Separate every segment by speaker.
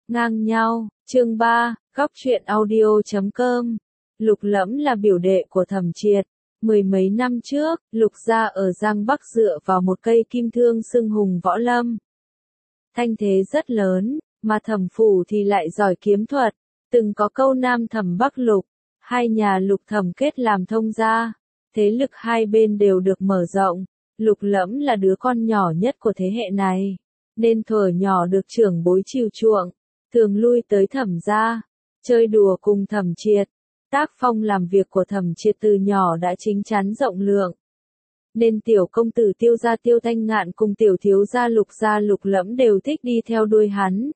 Speaker 1: Ngang nhau, chương 3, góc truyện audio.com. Lục Lẫm là biểu đệ của Thẩm Triệt. Mười mấy năm trước, Lục gia ở Giang Bắc dựa vào một cây kim thương xưng hùng võ lâm. Thanh thế rất lớn, mà Thẩm phủ thì lại giỏi kiếm thuật. Từng có câu Nam Thẩm Bắc Lục, hai nhà Lục Thẩm kết làm thông gia. Thế lực hai bên đều được mở rộng. Lục Lẫm là đứa con nhỏ nhất của thế hệ này, nên thuở nhỏ được trưởng bối chiều chuộng, thường lui tới Thẩm gia, chơi đùa cùng Thẩm Triệt. Tác phong làm việc của Thẩm Triệt từ nhỏ đã chín chắn rộng lượng, nên tiểu công tử Tiêu gia Tiêu Thanh Ngạn cùng tiểu thiếu gia Lục Lẫm đều thích đi theo đuôi hắn.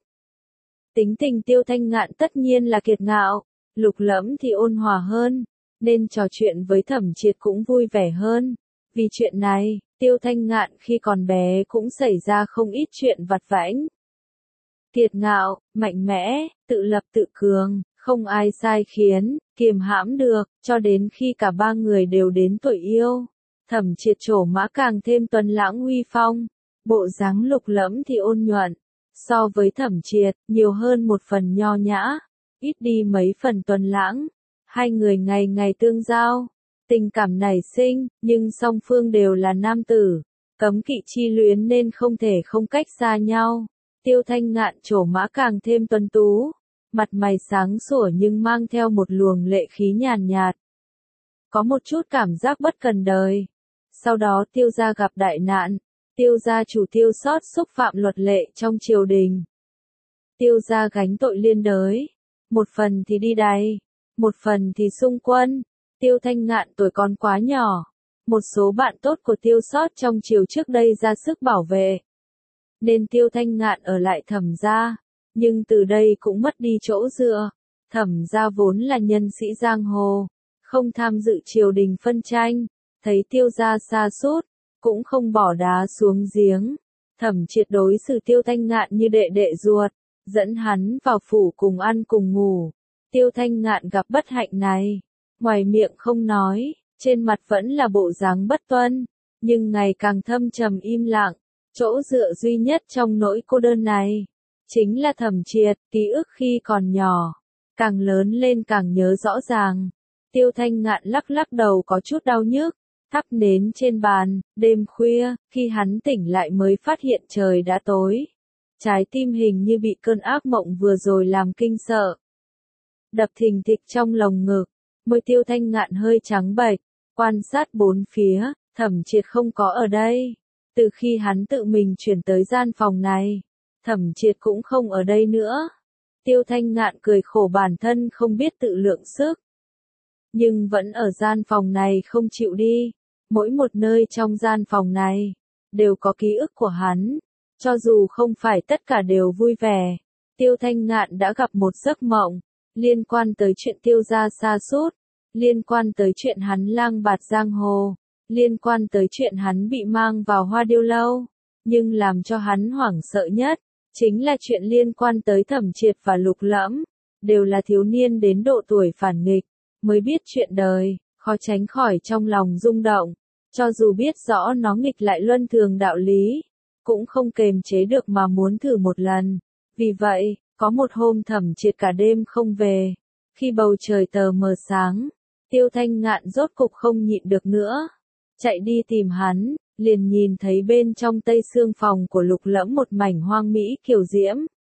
Speaker 1: Tính tình Tiêu Thanh Ngạn tất nhiên là kiệt ngạo, Lục Lẫm thì ôn hòa hơn, nên trò chuyện với Thẩm Triệt cũng vui vẻ hơn. Vì chuyện này, Tiêu Thanh Ngạn khi còn bé cũng xảy ra không ít chuyện vặt vãnh. Kiệt ngạo, mạnh mẽ, tự lập tự cường, không ai sai khiến, kiềm hãm được, cho đến khi cả ba người đều đến tuổi yêu. Thẩm Triệt trổ mã càng thêm tuấn lãng uy phong, bộ dáng Lục Lẫm thì ôn nhuận, so với Thẩm Triệt, nhiều hơn một phần nho nhã, ít đi mấy phần tuấn lãng. Hai người ngày ngày tương giao, tình cảm nảy sinh, nhưng song phương đều là nam tử, cấm kỵ chi luyến nên không thể không cách xa nhau. Tiêu Thanh Ngạn trổ mã càng thêm tuấn tú, mặt mày sáng sủa nhưng mang theo một luồng lệ khí nhàn nhạt. Có một chút cảm giác bất cần đời. Sau đó Tiêu gia gặp đại nạn, Tiêu gia chủ Tiêu Sót xúc phạm luật lệ trong triều đình. Tiêu gia gánh tội liên đới, một phần thì đi đày, một phần thì xung quân. Tiêu Thanh Ngạn tuổi còn quá nhỏ, một số bạn tốt của Tiêu Sót trong triều trước đây ra sức bảo vệ, nên Tiêu Thanh Ngạn ở lại Thẩm gia, nhưng từ đây cũng mất đi chỗ dựa. Thẩm gia vốn là nhân sĩ giang hồ, không tham dự triều đình phân tranh, thấy Tiêu gia sa sút, cũng không bỏ đá xuống giếng. Thẩm Triệt đối xử Tiêu Thanh Ngạn như đệ đệ ruột, dẫn hắn vào phủ cùng ăn cùng ngủ. Tiêu Thanh Ngạn gặp bất hạnh này, ngoài miệng không nói, trên mặt vẫn là bộ dáng bất tuân, nhưng ngày càng thâm trầm im lặng. Chỗ dựa duy nhất trong nỗi cô đơn này, chính là Thẩm Triệt. Ký ức khi còn nhỏ, càng lớn lên càng nhớ rõ ràng. Tiêu Thanh Ngạn lắc lắc đầu có chút đau nhức, thắp nến trên bàn. Đêm khuya, khi hắn tỉnh lại mới phát hiện trời đã tối. Trái tim hình như bị cơn ác mộng vừa rồi làm kinh sợ, đập thình thịch trong lồng ngực. Môi Tiêu Thanh Ngạn hơi trắng bệch, quan sát bốn phía, Thẩm Triệt không có ở đây. Từ khi hắn tự mình chuyển tới gian phòng này, Thẩm Triệt cũng không ở đây nữa. Tiêu Thanh Ngạn cười khổ bản thân không biết tự lượng sức, nhưng vẫn ở gian phòng này không chịu đi. Mỗi một nơi trong gian phòng này đều có ký ức của hắn, cho dù không phải tất cả đều vui vẻ. Tiêu Thanh Ngạn đã gặp một giấc mộng liên quan tới chuyện Tiêu gia sa sút, liên quan tới chuyện hắn lang bạt giang hồ, liên quan tới chuyện hắn bị mang vào Hoa Điêu lâu, nhưng làm cho hắn hoảng sợ nhất chính là chuyện liên quan tới Thẩm Triệt và Lục Lẫm, đều là thiếu niên đến độ tuổi phản nghịch, mới biết chuyện đời, khó tránh khỏi trong lòng rung động, cho dù biết rõ nó nghịch lại luân thường đạo lý, cũng không kềm chế được mà muốn thử một lần. Vì vậy, có một hôm Thẩm Triệt cả đêm không về, khi bầu trời tờ mờ sáng, Tiêu Thanh Ngạn rốt cục không nhịn được nữa, chạy đi tìm hắn, liền nhìn thấy bên trong tây xương phòng của Lục Lẫm một mảnh hoang mỹ kiều diễm.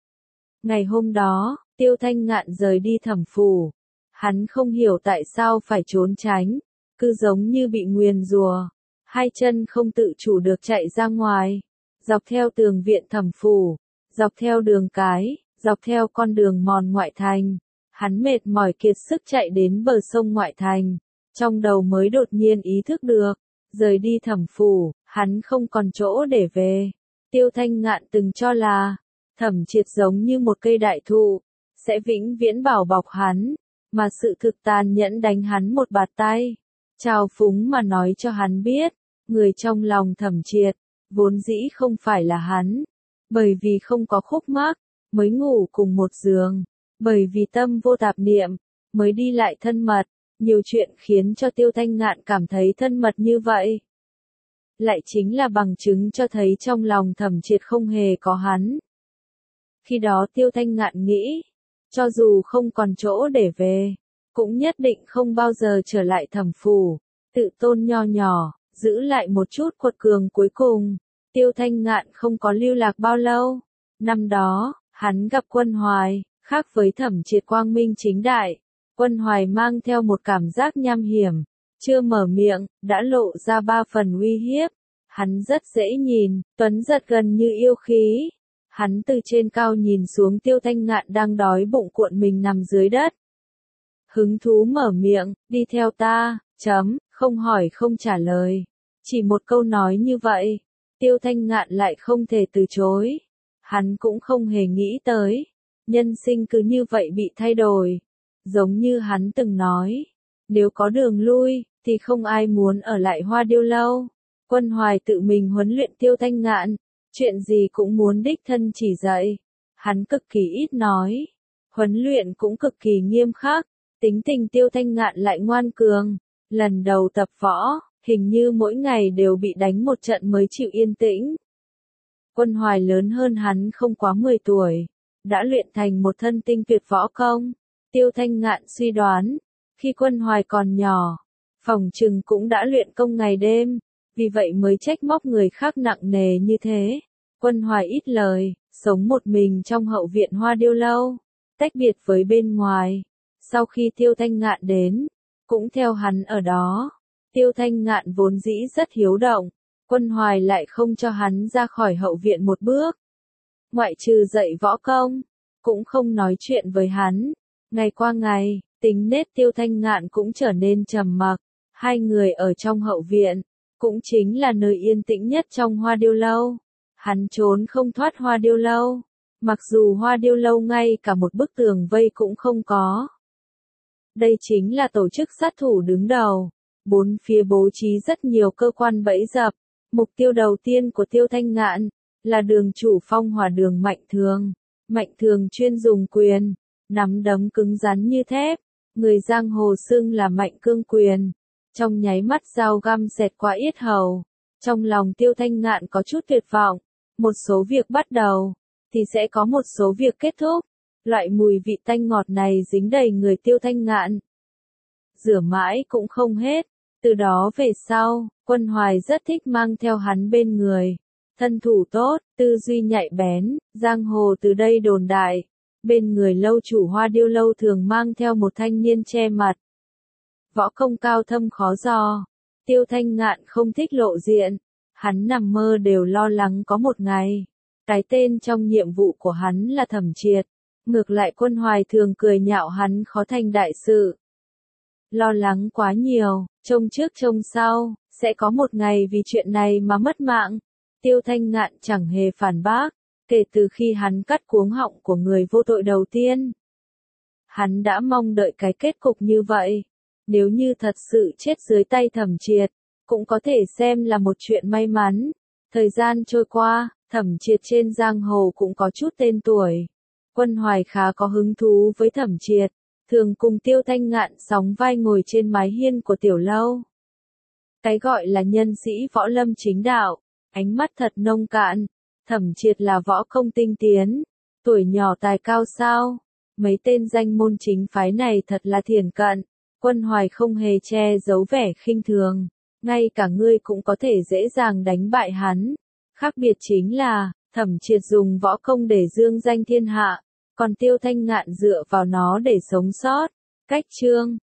Speaker 1: Ngày hôm đó, Tiêu Thanh Ngạn rời đi Thẩm phủ, hắn không hiểu tại sao phải trốn tránh, cứ giống như bị nguyền rủa, hai chân không tự chủ được chạy ra ngoài, dọc theo tường viện Thẩm phủ, dọc theo đường cái, dọc theo con đường mòn ngoại thành. Hắn mệt mỏi kiệt sức chạy đến bờ sông ngoại thành, trong đầu mới đột nhiên ý thức được, rời đi Thẩm phủ, hắn không còn chỗ để về. Tiêu Thanh Ngạn từng cho là, Thẩm Triệt giống như một cây đại thụ, sẽ vĩnh viễn bảo bọc hắn, mà sự thực tàn nhẫn đánh hắn một bạt tay, trào phúng mà nói cho hắn biết, người trong lòng Thẩm Triệt, vốn dĩ không phải là hắn, bởi vì không có khúc mắc, mới ngủ cùng một giường. Bởi vì tâm vô tạp niệm, mới đi lại thân mật, nhiều chuyện khiến cho Tiêu Thanh Ngạn cảm thấy thân mật như vậy. Lại chính là bằng chứng cho thấy trong lòng Thẩm Triệt không hề có hắn. Khi đó Tiêu Thanh Ngạn nghĩ, cho dù không còn chỗ để về, cũng nhất định không bao giờ trở lại Thẩm phủ, tự tôn nho nhỏ, giữ lại một chút quật cường cuối cùng. Tiêu Thanh Ngạn không có lưu lạc bao lâu. Năm đó, hắn gặp Quân Hoài, khác với Thẩm Triệt quang minh chính đại. Quân Hoài mang theo một cảm giác nham hiểm, chưa mở miệng, đã lộ ra 3 phần uy hiếp. Hắn rất dễ nhìn, tuấn giật gần như yêu khí. Hắn từ trên cao nhìn xuống Tiêu Thanh Ngạn đang đói bụng cuộn mình nằm dưới đất. Hứng thú mở miệng, đi theo ta, không hỏi không trả lời. Chỉ một câu nói như vậy, Tiêu Thanh Ngạn lại không thể từ chối. Hắn cũng không hề nghĩ tới, nhân sinh cứ như vậy bị thay đổi. Giống như hắn từng nói, nếu có đường lui, thì không ai muốn ở lại Hoa Điêu lâu. Quân Hoài tự mình huấn luyện Tiêu Thanh Ngạn, chuyện gì cũng muốn đích thân chỉ dạy. Hắn cực kỳ ít nói, huấn luyện cũng cực kỳ nghiêm khắc, tính tình Tiêu Thanh Ngạn lại ngoan cường. Lần đầu tập võ, hình như mỗi ngày đều bị đánh một trận mới chịu yên tĩnh. Quân Hoài lớn hơn hắn không quá 10 tuổi, đã luyện thành một thân tinh tuyệt võ công. Tiêu Thanh Ngạn suy đoán, khi Quân Hoài còn nhỏ, phỏng chừng cũng đã luyện công ngày đêm, vì vậy mới trách móc người khác nặng nề như thế. Quân Hoài ít lời, sống một mình trong hậu viện Hoa Điêu lâu, tách biệt với bên ngoài. Sau khi Tiêu Thanh Ngạn đến, cũng theo hắn ở đó. Tiêu Thanh Ngạn vốn dĩ rất hiếu động, Quân Hoài lại không cho hắn ra khỏi hậu viện một bước. Ngoại trừ dạy võ công, cũng không nói chuyện với hắn. Ngày qua ngày, tính nết Tiêu Thanh Ngạn cũng trở nên trầm mặc. Hai người ở trong hậu viện, cũng chính là nơi yên tĩnh nhất trong Hoa Điêu lâu. Hắn trốn không thoát Hoa Điêu lâu, mặc dù Hoa Điêu lâu ngay cả một bức tường vây cũng không có. Đây chính là tổ chức sát thủ đứng đầu, bốn phía bố trí rất nhiều cơ quan bẫy dập. Mục tiêu đầu tiên của Tiêu Thanh Ngạn là đường chủ Phong Hỏa Đường Mạnh Thường. Mạnh Thường chuyên dùng quyền, nắm đấm cứng rắn như thép, người giang hồ xưng là Mạnh Cương Quyền. Trong nháy mắt dao găm xẹt qua yết hầu, trong lòng Tiêu Thanh Ngạn có chút tuyệt vọng. Một số việc bắt đầu, thì sẽ có một số việc kết thúc. Loại mùi vị tanh ngọt này dính đầy người Tiêu Thanh Ngạn, rửa mãi cũng không hết. Từ đó về sau, Quân Hoài rất thích mang theo hắn bên người. Thân thủ tốt, tư duy nhạy bén, giang hồ từ đây đồn đại. Bên người lâu chủ Hoa Điêu lâu thường mang theo một thanh niên che mặt. Võ công cao thâm khó dò. Tiêu Thanh Ngạn không thích lộ diện. Hắn nằm mơ đều lo lắng có một ngày, cái tên trong nhiệm vụ của hắn là Thẩm Triệt. Ngược lại Quân Hoài thường cười nhạo hắn khó thành đại sự. Lo lắng quá nhiều, trông trước trông sau, sẽ có một ngày vì chuyện này mà mất mạng. Tiêu Thanh Ngạn chẳng hề phản bác, kể từ khi hắn cắt cuống họng của người vô tội đầu tiên. Hắn đã mong đợi cái kết cục như vậy. Nếu như thật sự chết dưới tay Thẩm Triệt, cũng có thể xem là một chuyện may mắn. Thời gian trôi qua, Thẩm Triệt trên giang hồ cũng có chút tên tuổi. Quân Hoài khá có hứng thú với Thẩm Triệt, thường cùng Tiêu Thanh Ngạn sóng vai ngồi trên mái hiên của tiểu lâu. Cái gọi là nhân sĩ võ lâm chính đạo, ánh mắt thật nông cạn. Thẩm Triệt là võ công tinh tiến, tuổi nhỏ tài cao sao. Mấy tên danh môn chính phái này thật là thiển cận. Quân Hoài không hề che giấu vẻ khinh thường, ngay cả ngươi cũng có thể dễ dàng đánh bại hắn. Khác biệt chính là, Thẩm Triệt dùng võ công để dương danh thiên hạ, còn Tiêu Thanh Ngạn dựa vào nó để sống sót. Cách chương